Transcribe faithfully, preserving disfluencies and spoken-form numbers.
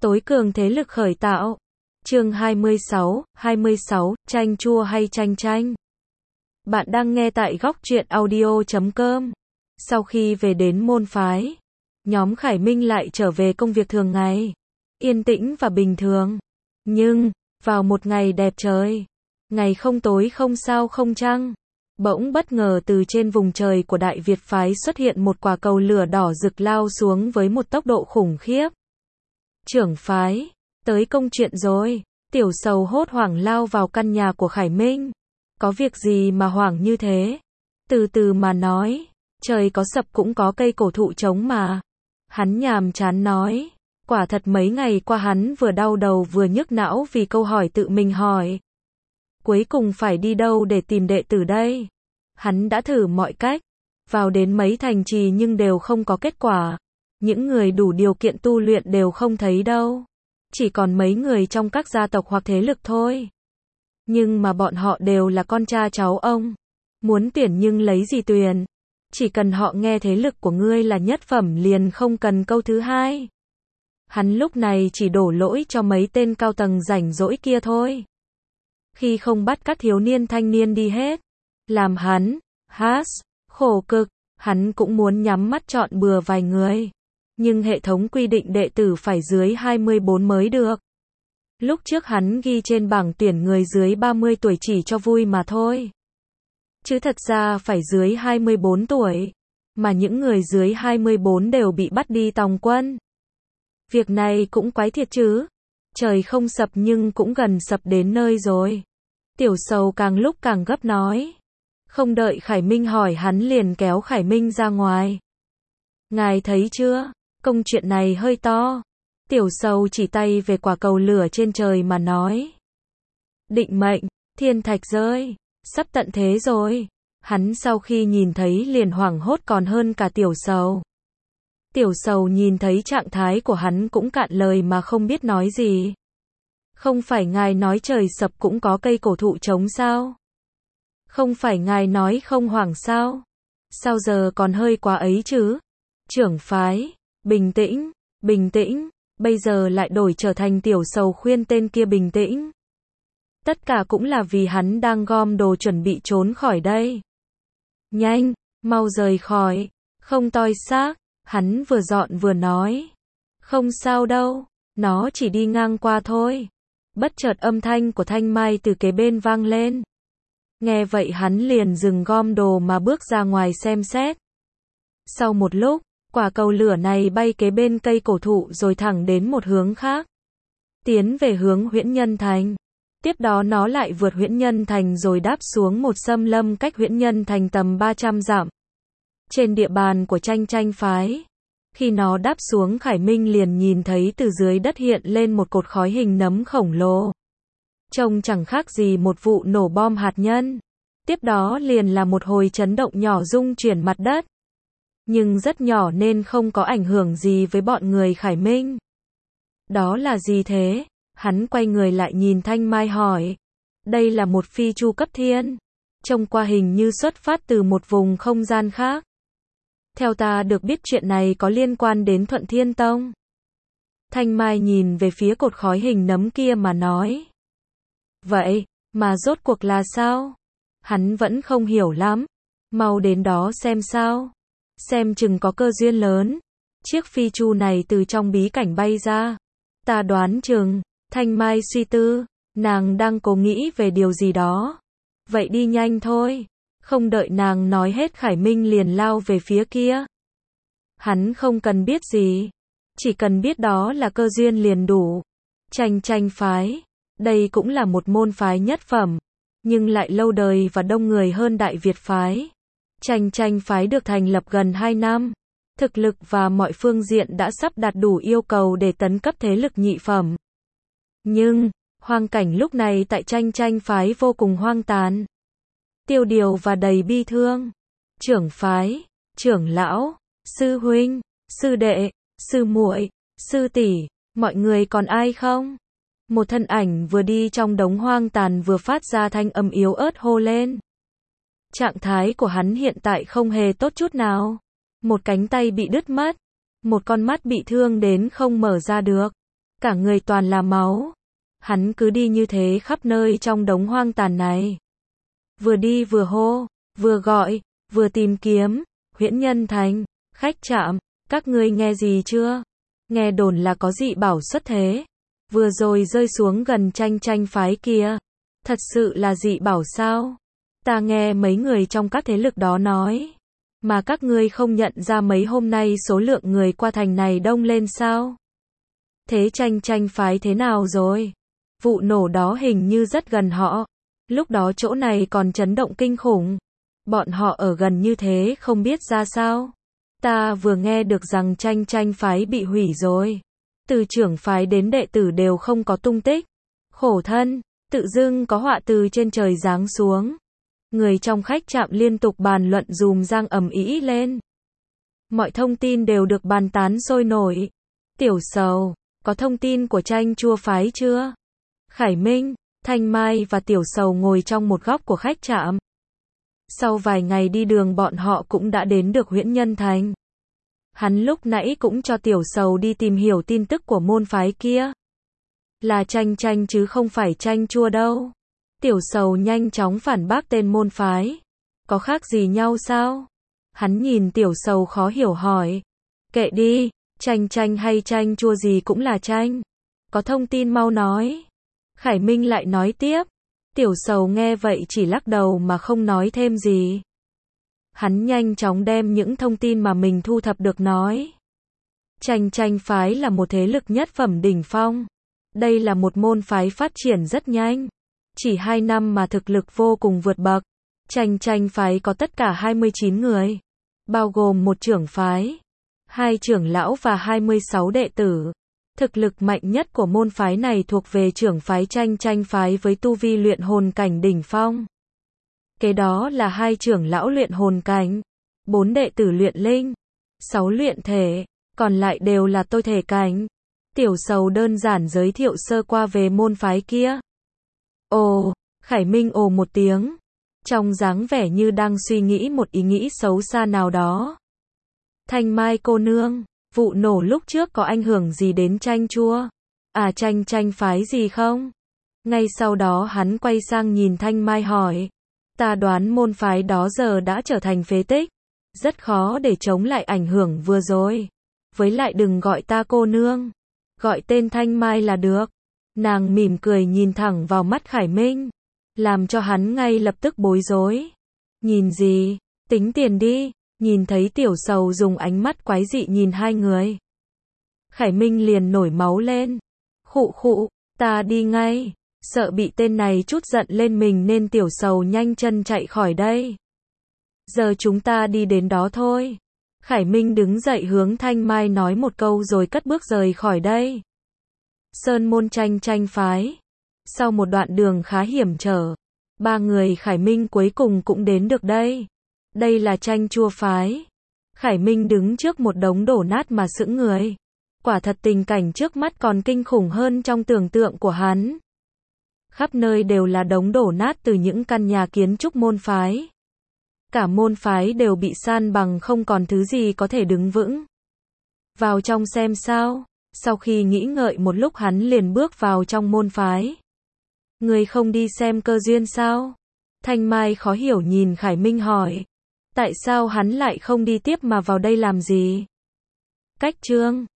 Tối cường thế lực khởi tạo. Chương hai mươi sáu, hai mươi sáu, chanh chua hay chanh chanh? Bạn đang nghe tại góc truyện audio chấm com. Sau khi về đến môn phái, nhóm Khải Minh lại trở về công việc thường ngày, yên tĩnh và bình thường. Nhưng, vào một ngày đẹp trời, ngày không tối không sao không trăng, bỗng bất ngờ từ trên vùng trời của Đại Việt phái xuất hiện một quả cầu lửa đỏ rực lao xuống với một tốc độ khủng khiếp. Trưởng phái, tới công chuyện rồi. Tiểu Sầu hốt hoảng lao vào căn nhà của Khải Minh. Có việc gì mà hoảng như thế? Từ từ mà nói, trời có sập cũng có cây cổ thụ chống mà. Hắn nhàm chán nói, quả thật mấy ngày qua hắn vừa đau đầu vừa nhức não vì câu hỏi tự mình hỏi. Cuối cùng phải đi đâu để tìm đệ tử đây? Hắn đã thử mọi cách, vào đến mấy thành trì nhưng đều không có kết quả. Những người đủ điều kiện tu luyện đều không thấy đâu. Chỉ còn mấy người trong các gia tộc hoặc thế lực thôi. Nhưng mà bọn họ đều là con cha cháu ông. Muốn tuyển nhưng lấy gì tuyển? Chỉ cần họ nghe thế lực của ngươi là nhất phẩm liền không cần câu thứ hai. Hắn lúc này chỉ đổ lỗi cho mấy tên cao tầng rảnh rỗi kia thôi. Khi không bắt các thiếu niên thanh niên đi hết, làm hắn, hát, khổ cực, hắn cũng muốn nhắm mắt chọn bừa vài người. Nhưng hệ thống quy định đệ tử phải dưới hai mươi bốn mới được. Lúc trước hắn ghi trên bảng tuyển người dưới ba mươi tuổi chỉ cho vui mà thôi. Chứ thật ra phải dưới hai mươi bốn tuổi. Mà những người dưới hai mươi bốn đều bị bắt đi tòng quân. Việc này cũng quái thiệt chứ. Trời không sập nhưng cũng gần sập đến nơi rồi. Tiểu Sầu càng lúc càng gấp nói. Không đợi Khải Minh hỏi hắn liền kéo Khải Minh ra ngoài. Ngài thấy chưa? Công chuyện này hơi to. Tiểu Sầu chỉ tay về quả cầu lửa trên trời mà nói. Định mệnh, thiên thạch rơi, sắp tận thế rồi. Hắn sau khi nhìn thấy liền hoảng hốt còn hơn cả Tiểu Sầu. Tiểu Sầu nhìn thấy trạng thái của hắn cũng cạn lời mà không biết nói gì. Không phải ngài nói trời sập cũng có cây cổ thụ chống sao? Không phải ngài nói không hoảng sao? Sao giờ còn hơi quá ấy chứ? Trưởng phái, bình tĩnh, bình tĩnh, bây giờ lại đổi trở thành Tiểu Sầu khuyên tên kia bình tĩnh. Tất cả cũng là vì hắn đang gom đồ chuẩn bị trốn khỏi đây. Nhanh, mau rời khỏi, không toi xác, hắn vừa dọn vừa nói. Không sao đâu, nó chỉ đi ngang qua thôi. Bất chợt âm thanh của Thanh Mai từ kế bên vang lên. Nghe vậy hắn liền dừng gom đồ mà bước ra ngoài xem xét. Sau một lúc, quả cầu lửa này bay kế bên cây cổ thụ rồi thẳng đến một hướng khác. Tiến về hướng Huyễn Nhân Thành. Tiếp đó nó lại vượt Huyễn Nhân Thành rồi đáp xuống một xâm lâm cách Huyễn Nhân Thành tầm ba trăm dặm. Trên địa bàn của Chanh Chanh phái. Khi nó đáp xuống Khải Minh liền nhìn thấy từ dưới đất hiện lên một cột khói hình nấm khổng lồ. Trông chẳng khác gì một vụ nổ bom hạt nhân. Tiếp đó liền là một hồi chấn động nhỏ rung chuyển mặt đất. Nhưng rất nhỏ nên không có ảnh hưởng gì với bọn người Khải Minh. Đó là gì thế? Hắn quay người lại nhìn Thanh Mai hỏi. Đây là một phi chu cấp thiên. Trông qua hình như xuất phát từ một vùng không gian khác. Theo ta được biết chuyện này có liên quan đến Thuận Thiên Tông. Thanh Mai nhìn về phía cột khói hình nấm kia mà nói. Vậy, mà rốt cuộc là sao? Hắn vẫn không hiểu lắm. Mau đến đó xem sao. Xem chừng có cơ duyên lớn. Chiếc phi chu này từ trong bí cảnh bay ra. Ta đoán chừng, Thanh Mai suy tư, nàng đang cố nghĩ về điều gì đó. Vậy đi nhanh thôi. Không đợi nàng nói hết Khải Minh liền lao về phía kia. Hắn không cần biết gì. Chỉ cần biết đó là cơ duyên liền đủ. Chanh Chanh phái. Đây cũng là một môn phái nhất phẩm. Nhưng lại lâu đời và đông người hơn Đại Việt phái. Chanh Chanh phái được thành lập gần hai năm. Thực lực và mọi phương diện đã sắp đạt đủ yêu cầu để tấn cấp thế lực nhị phẩm. Nhưng, hoang cảnh lúc này tại Chanh Chanh phái vô cùng hoang tàn. Tiêu điều và đầy bi thương. Trưởng phái, trưởng lão, sư huynh, sư đệ, sư muội, sư tỷ, mọi người còn ai không? Một thân ảnh vừa đi trong đống hoang tàn vừa phát ra thanh âm yếu ớt hô lên. Trạng thái của hắn hiện tại không hề tốt chút nào. Một cánh tay bị đứt mất, một con mắt bị thương đến không mở ra được. cả người toàn là máu. Hắn cứ đi như thế khắp nơi trong đống hoang tàn này. Vừa đi vừa hô, vừa gọi, vừa tìm kiếm, Huyễn Nhân Thành, khách trạm, các ngươi nghe gì chưa? Nghe đồn là có dị bảo xuất thế. Vừa rồi rơi xuống gần Tranh Tranh phái kia. Thật sự là dị bảo sao? Ta nghe mấy người trong các thế lực đó nói. Mà các ngươi không nhận ra mấy hôm nay số lượng người qua thành này đông lên sao? Thế Tranh Tranh phái thế nào rồi? Vụ nổ đó hình như rất gần họ. Lúc đó chỗ này còn chấn động kinh khủng. Bọn họ ở gần như thế không biết ra sao. Ta vừa nghe được rằng Tranh Tranh phái bị hủy rồi. Từ trưởng phái đến đệ tử đều không có tung tích. Khổ thân, tự dưng có họa từ trên trời giáng xuống. Người trong khách trạm liên tục bàn luận dùm giang ầm ĩ lên. Mọi thông tin đều được bàn tán sôi nổi. Tiểu Sầu, có thông tin của Tranh Chua phái chưa? Khải Minh, Thanh Mai và Tiểu Sầu ngồi trong một góc của khách trạm. Sau vài ngày đi đường bọn họ cũng đã đến được Huyễn Nhân Thành. Hắn lúc nãy cũng cho Tiểu Sầu đi tìm hiểu tin tức của môn phái kia. Là Tranh Tranh chứ không phải Tranh Chua đâu. Tiểu Sầu nhanh chóng phản bác tên môn phái. Có khác gì nhau sao? Hắn nhìn Tiểu Sầu khó hiểu hỏi. Kệ đi, Tranh Tranh hay Tranh Chua gì cũng là tranh. Có thông tin mau nói. Khải Minh lại nói tiếp. Tiểu Sầu nghe vậy chỉ lắc đầu mà không nói thêm gì. Hắn nhanh chóng đem những thông tin mà mình thu thập được nói. Tranh Tranh phái là một thế lực nhất phẩm đỉnh phong. Đây là một môn phái phát triển rất nhanh. Chỉ hai năm mà thực lực vô cùng vượt bậc. Tranh Tranh phái có tất cả hai mươi chín người. Bao gồm một trưởng phái, hai trưởng lão và hai mươi sáu đệ tử. Thực lực mạnh nhất của môn phái này thuộc về trưởng phái Tranh Tranh phái với tu vi luyện hồn cảnh đỉnh phong. Kế đó là hai trưởng lão luyện hồn cảnh, bốn đệ tử luyện linh, sáu luyện thể, còn lại đều là tôi thể cảnh. Tiểu Sầu đơn giản giới thiệu sơ qua về môn phái kia. Ồ, Khải Minh ồ một tiếng, trong dáng vẻ như đang suy nghĩ một ý nghĩ xấu xa nào đó. Thanh Mai cô nương, vụ nổ lúc trước có ảnh hưởng gì đến Tranh Chua? À Tranh Tranh phái gì không? Ngay sau đó hắn quay sang nhìn Thanh Mai hỏi. Ta đoán môn phái đó giờ đã trở thành phế tích. Rất khó để chống lại ảnh hưởng vừa rồi. Với lại đừng gọi ta cô nương. Gọi tên Thanh Mai là được. Nàng mỉm cười nhìn thẳng vào mắt Khải Minh. Làm cho hắn ngay lập tức bối rối. Nhìn gì? Tính tiền đi. Nhìn thấy Tiểu Sầu dùng ánh mắt quái dị nhìn hai người. Khải Minh liền nổi máu lên. Khụ khụ, ta đi ngay. Sợ bị tên này chút giận lên mình nên Tiểu Sầu nhanh chân chạy khỏi đây. Giờ chúng ta đi đến đó thôi. Khải Minh đứng dậy hướng Thanh Mai nói một câu rồi cất bước rời khỏi đây. Sơn môn Tranh Tranh phái. Sau một đoạn đường khá hiểm trở, ba người Khải Minh cuối cùng cũng đến được đây. Đây là Tranh Chua phái. Khải Minh đứng trước một đống đổ nát mà sững người. Quả thật tình cảnh trước mắt còn kinh khủng hơn trong tưởng tượng của hắn. Khắp nơi đều là đống đổ nát từ những căn nhà kiến trúc môn phái. Cả môn phái đều bị san bằng không còn thứ gì có thể đứng vững. Vào trong xem sao. Sau khi nghĩ ngợi một lúc hắn liền bước vào trong môn phái. Người không đi xem cơ duyên sao? Thanh Mai khó hiểu nhìn Khải Minh hỏi. Tại sao hắn lại không đi tiếp mà vào đây làm gì? Cách chương